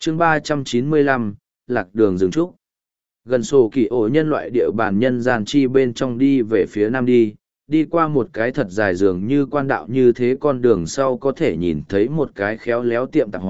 chương 395, lạc đường rừng trúc. Gần sổ kỳ ổ nhân loại địa bàn nhân gian chi bên trong đi về phía nam đi qua một cái thật dài dường như quan đạo như thế con đường sau có thể nhìn thấy một cái khéo léo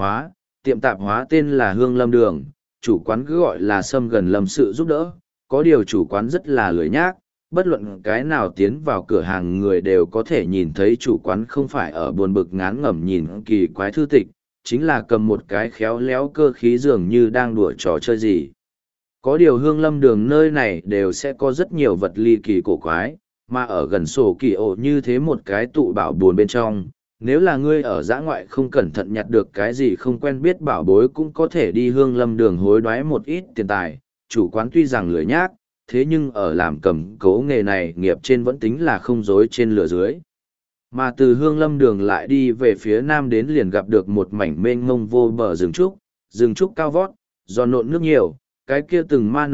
tiệm tạp hóa tên là Hương Lâm Đường, chủ quán cứ gọi là Sâm gần lâm sự giúp đỡ, có điều chủ quán rất là lười nhác, bất luận cái nào tiến vào cửa hàng người đều có thể nhìn thấy chủ quán không phải ở buồn bực ngán ngẩm nhìn kỳ quái thư tịch, chính là cầm một cái khéo léo cơ khí dường như đang đùa trò chơi gì. Có điều Hương Lâm Đường nơi này đều sẽ có rất nhiều vật ly kỳ cổ quái, mà ở gần sổ kỳ ổ như thế một cái tụ bảo buồn bên trong, nếu là ngươi ở dã ngoại không cẩn thận nhặt được cái gì không quen biết bảo bối cũng có thể đi Hương Lâm Đường hối đoái một ít tiền tài. Chủ quán tuy rằng lười nhác, thế nhưng ở làm cầm cố nghề này nghiệp trên vẫn tính là không dối trên lửa dưới. Mà từ Hương Lâm Đường lại đi về phía nam đến liền gặp được một mảnh mênh mông vô bờ rừng trúc cao vót, giòn nộn nước nhiều, cái kia từng ma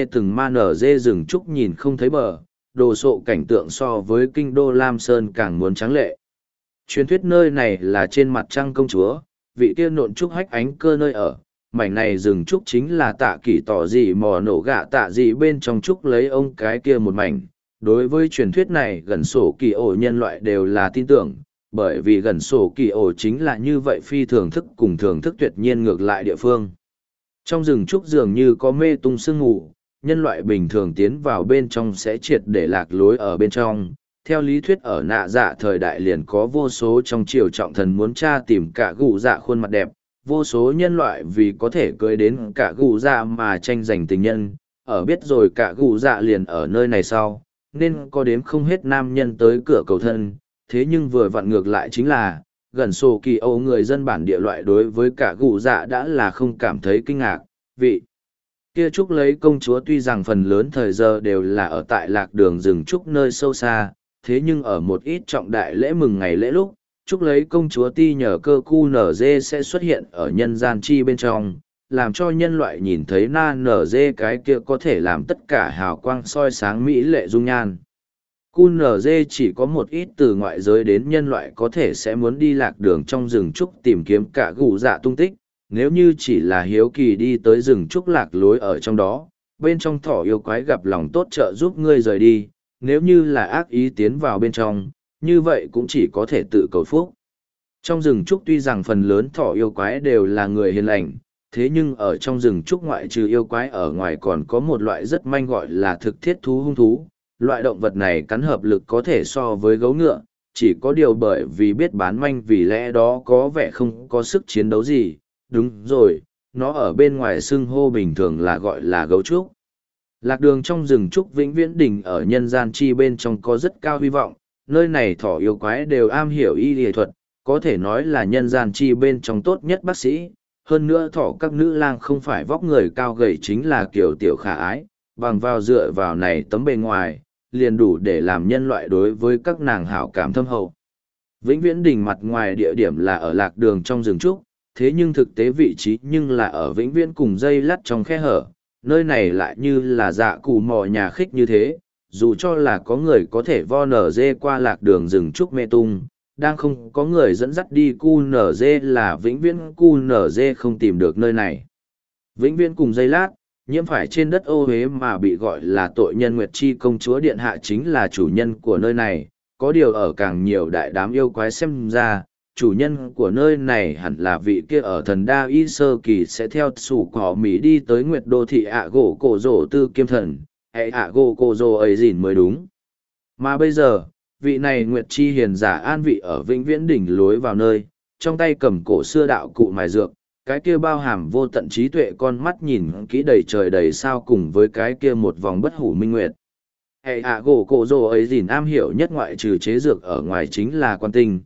nở dê rừng trúc nhìn không thấy bờ, đồ sộ cảnh tượng so với kinh đô Lam Sơn càng muốn tráng lệ. Truyền thuyết nơi này là trên mặt trăng công chúa, vị kia nộn trúc hách ánh cơ nơi ở, mảnh này rừng trúc chính là tạ kỷ tỏ gì mò nổ gạ tạ gì bên trong trúc lấy ông cái kia một mảnh. Đối với truyền thuyết này gần sổ kỳ ổ nhân loại đều là tin tưởng, bởi vì gần sổ kỳ ổ chính là như vậy phi thường thức cùng thường thức tuyệt nhiên ngược lại địa phương. Trong rừng trúc dường như có mê tung sương mù, nhân loại bình thường tiến vào bên trong sẽ triệt để lạc lối ở bên trong. Theo lý thuyết ở nạ dạ thời đại liền có vô số trong triều trọng thần muốn tra tìm cả gù dạ khuôn mặt đẹp, vô số nhân loại vì có thể cưới đến cả gù dạ mà tranh giành tình nhân, ở biết rồi cả gù dạ liền ở nơi này sau, nên có đếm không hết nam nhân tới cửa cầu thân, thế nhưng vừa vặn ngược lại chính là, gần sổ kỳ âu người dân bản địa loại đối với cả gù dạ đã là không cảm thấy kinh ngạc, vị kia trúc lấy công chúa tuy rằng phần lớn thời giờ đều là ở tại lạc đường rừng trúc nơi sâu xa, thế nhưng ở một ít trọng đại lễ mừng ngày lễ lúc, trúc lấy công chúa ti nhờ cơ cu nở dê sẽ xuất hiện ở nhân gian chi bên trong, làm cho nhân loại nhìn thấy na nở dê cái kia có thể làm tất cả hào quang soi sáng mỹ lệ dung nhan. Cu nở dê chỉ có một ít từ ngoại giới đến nhân loại có thể sẽ muốn đi lạc đường trong rừng trúc tìm kiếm cả gù dạ tung tích, nếu như chỉ là hiếu kỳ đi tới rừng trúc lạc lối ở trong đó, bên trong thỏ yêu quái gặp lòng tốt trợ giúp ngươi rời đi, nếu như là ác ý tiến vào bên trong, như vậy cũng chỉ có thể tự cầu phúc. Trong rừng trúc tuy rằng phần lớn thỏ yêu quái đều là người hiền lành, thế nhưng ở trong rừng trúc ngoại trừ yêu quái ở ngoài còn có một loại rất manh gọi là thực thiết thú hung thú. Loại động vật này cắn hợp lực có thể so với gấu ngựa, chỉ có điều bởi vì biết bán manh vì lẽ đó có vẻ không có sức chiến đấu gì. Đúng rồi, nó ở bên ngoài xưng hô bình thường là gọi là gấu trúc. Lạc đường trong rừng trúc vĩnh viễn đỉnh ở nhân gian chi bên trong có rất cao hy vọng, nơi này thỏ yêu quái đều am hiểu y y thuật, có thể nói là nhân gian chi bên trong tốt nhất bác sĩ. Hơn nữa thỏ các nữ lang không phải vóc người cao gầy chính là kiểu tiểu khả ái, bằng vào dựa vào này tấm bề ngoài, liền đủ để làm nhân loại đối với các nàng hảo cảm thâm hậu. Vĩnh viễn đỉnh mặt ngoài địa điểm là ở lạc đường trong rừng trúc, thế nhưng thực tế vị trí nhưng là ở vĩnh viễn cùng dây lắt trong khe hở, nơi này lại như là dạ cù mò nhà khích như thế, dù cho là có người có thể vo nở dê qua lạc đường rừng trúc mê tung, đang không có người dẫn dắt đi cu nở dê là vĩnh viễn cu nở dê không tìm được nơi này. Vĩnh viễn cùng dây lát, nhiễm phải trên đất ô huế mà bị gọi là tội nhân Nguyệt Chi công chúa điện hạ chính là chủ nhân của nơi này, có điều ở càng nhiều đại đám yêu quái xem ra, chủ nhân của nơi này hẳn là vị kia ở thần đa y sơ kỳ sẽ theo sủ cỏ mỹ đi tới nguyệt đô thị ạ gỗ cổ rổ tư kiêm thần hay ạ gỗ cổ rổ ấy dìn mới đúng. Mà bây giờ vị này nguyệt chi hiền giả an vị ở vĩnh viễn đỉnh lối vào nơi, trong tay cầm cổ xưa đạo cụ mài dược, cái kia bao hàm vô tận trí tuệ con mắt nhìn kỹ đầy trời đầy sao cùng với cái kia một vòng bất hủ minh nguyệt. Hay ạ gỗ cổ rổ ấy dìn am hiểu nhất ngoại trừ chế dược ở ngoài chính là quan tinh.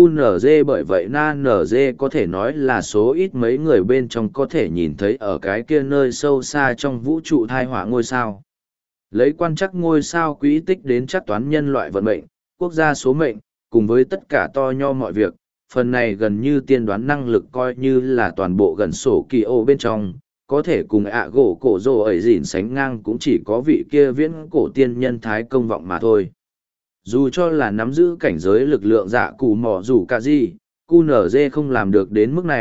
QNZ bởi vậy NZ có thể nói là số ít mấy người bên trong có thể nhìn thấy ở cái kia nơi sâu xa trong vũ trụ thai họa ngôi sao. Lấy quan trắc ngôi sao quỹ tích đến chắc toán nhân loại vận mệnh, quốc gia số mệnh, cùng với tất cả to nho mọi việc, phần này gần như tiên đoán năng lực coi như là toàn bộ gần sổ kỳ ô bên trong, có thể cùng ạ gỗ cổ rồ ấy dỉn sánh ngang cũng chỉ có vị kia viễn cổ tiên nhân thái công vọng mà thôi. Dù cho là nắm giữ cảnh giới lực lượng dạ cụ mỏ rủ cả gì, QNZ không làm được đến mức này,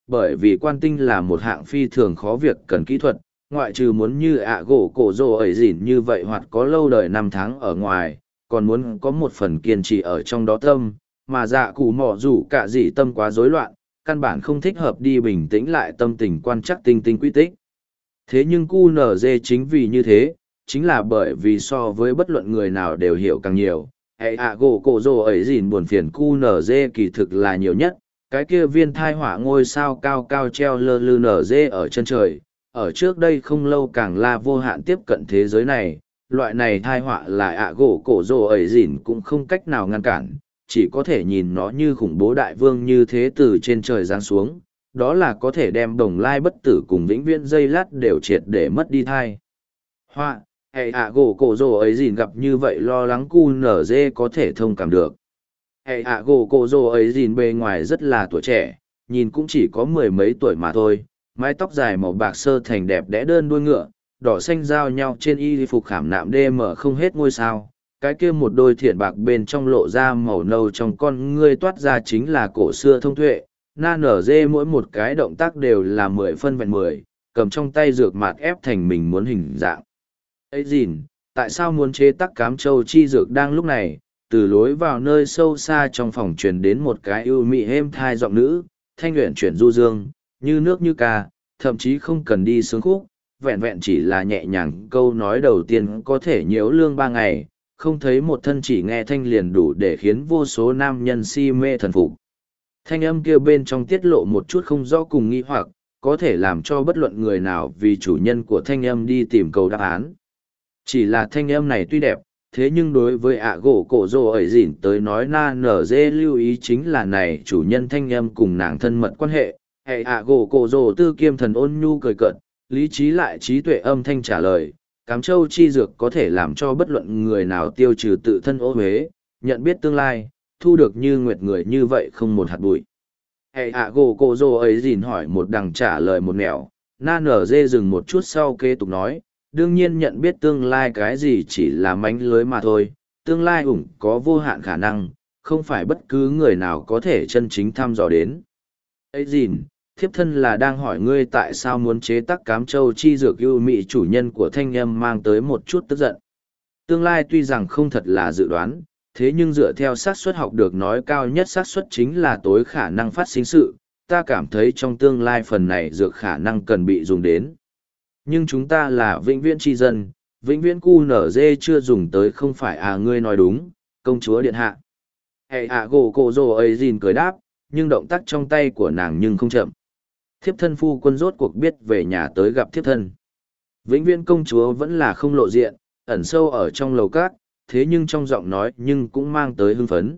bởi vì quan tinh là một hạng phi thường khó việc cần kỹ thuật, ngoại trừ muốn như ạ gỗ cổ rồ ấy dỉn như vậy hoặc có lâu đời năm tháng ở ngoài, còn muốn có một phần kiên trì ở trong đó tâm, mà dạ cụ mỏ rủ cả dị tâm quá rối loạn, căn bản không thích hợp đi bình tĩnh lại tâm tình quan chắc tinh tinh quy tích. Thế nhưng QNZ chính vì như thế, chính là bởi vì so với bất luận người nào đều hiểu càng nhiều, hệ ạ gỗ cổ rồ ấy dỉn buồn phiền QNZ kỳ thực là nhiều nhất, cái kia viên thai hỏa ngôi sao cao cao treo lơ lư nở dê ở chân trời, ở trước đây không lâu càng là vô hạn tiếp cận thế giới này, loại này thai họa là ạ gỗ cổ rồ ấy dỉn cũng không cách nào ngăn cản, chỉ có thể nhìn nó như khủng bố đại vương như thế từ trên trời giáng xuống, đó là có thể đem đồng lai bất tử cùng vĩnh viễn dây lát đều triệt để mất đi thai họa. Hệ ạ gỗ cổ rồ ấy dỉn gặp như vậy lo lắng cu nở dê có thể thông cảm được. Hệ ạ gỗ cổ rồ ấy dỉn bề ngoài rất là tuổi trẻ, nhìn cũng chỉ có mười mấy tuổi mà thôi, mái tóc dài màu bạc sơ thành đẹp đẽ đơn đuôi ngựa, đỏ xanh giao nhau trên y phục khảm nạm DM không hết ngôi sao, cái kia một đôi thiện bạc bên trong lộ ra màu nâu trong con ngươi toát ra chính là cổ xưa thông tuệ, na nở dê mỗi một cái động tác đều là 10 phân vẹn 10, cầm trong tay dược mạt ép thành mình muốn hình dạng. Ấy dìn, tại sao muốn chế tác cám châu chi dược đang lúc này, từ lối vào nơi sâu xa trong phòng truyền đến một cái ưu mị êm thai giọng nữ, thanh luyện chuyển du dương, như nước như ca, thậm chí không cần đi sướng khúc, vẹn vẹn chỉ là nhẹ nhàng câu nói đầu tiên có thể nhiễu lương 3 ngày, không thấy một thân chỉ nghe thanh liền đủ để khiến vô số nam nhân si mê thần phục. Thanh âm kia bên trong tiết lộ một chút không rõ cùng nghi hoặc, có thể làm cho bất luận người nào vì chủ nhân của thanh âm đi tìm cầu đáp án. Chỉ là thanh âm này tuy đẹp, thế nhưng đối với ạ gỗ cổ rồ ấy dỉn tới nói na nở dê lưu ý chính là này chủ nhân thanh âm cùng nàng thân mật quan hệ. Hệ ạ gỗ cổ rồ tư kiêm thần ôn nhu cười cợt, lý trí lại trí tuệ âm thanh trả lời, cám châu chi dược có thể làm cho bất luận người nào tiêu trừ tự thân ô huế, nhận biết tương lai, thu được như nguyệt người như vậy không một hạt bụi. Hệ ạ gỗ cổ rồ ấy dỉn hỏi một đằng trả lời một nẻo, na nở dê dừng một chút sau kế tục nói, đương nhiên nhận biết tương lai cái gì chỉ là mánh lưới mà thôi, tương lai ủng có vô hạn khả năng, không phải bất cứ người nào có thể chân chính thăm dò đến. Ấy dìn, thiếp thân là đang hỏi ngươi tại sao muốn chế tác cám châu chi dược ưu mị chủ nhân của thanh âm mang tới một chút tức giận. Tương lai tuy rằng không thật là dự đoán, thế nhưng dựa theo xác suất học được nói cao nhất xác suất chính là tối khả năng phát sinh sự, ta cảm thấy trong tương lai phần này dược khả năng cần bị dùng đến. Nhưng chúng ta là vĩnh viễn tri dân, vĩnh viễn cu nở dê chưa dùng tới không phải à ngươi nói đúng, công chúa điện hạ. Hệ ạ gỗ cổ rồ ấy dìn cười đáp, nhưng động tác trong tay của nàng nhưng không chậm. Thiếp thân phu quân rốt cuộc biết về nhà tới gặp thiếp thân. Vĩnh viễn công chúa vẫn là không lộ diện, ẩn sâu ở trong lầu cát, thế nhưng trong giọng nói nhưng cũng mang tới hưng phấn.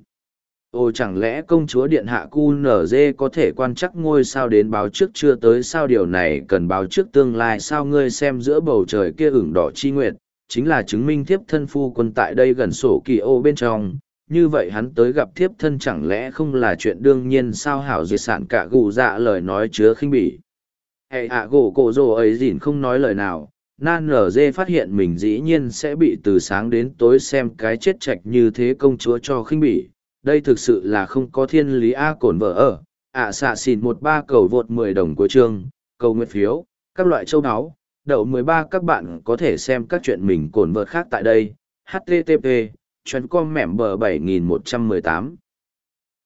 Ồ chẳng lẽ công chúa điện hạ QNZ có thể quan chắc ngôi sao đến báo trước chưa tới sao điều này cần báo trước tương lai sao ngươi xem giữa bầu trời kia ửng đỏ chi nguyệt, chính là chứng minh thiếp thân phu quân tại đây gần sổ kỳ ô bên trong, như vậy hắn tới gặp thiếp thân chẳng lẽ không là chuyện đương nhiên sao hảo diệt sản cả gù dạ lời nói chứa khinh bỉ. Hệ ạ gỗ cổ rồ ấy dỉn không nói lời nào, nan nở dê phát hiện mình dĩ nhiên sẽ bị từ sáng đến tối xem cái chết chạch như thế công chúa cho khinh bỉ. Đây thực sự là không có thiên lý A cổn vợ ở, xạ xỉn 13 cầu vượt 10 đồng của chương, cầu nguyện phiếu, các loại châu áo, đậu 13 các bạn có thể xem các chuyện mình cổn vợt khác tại đây, http, chuyên com mẻm bờ 7118.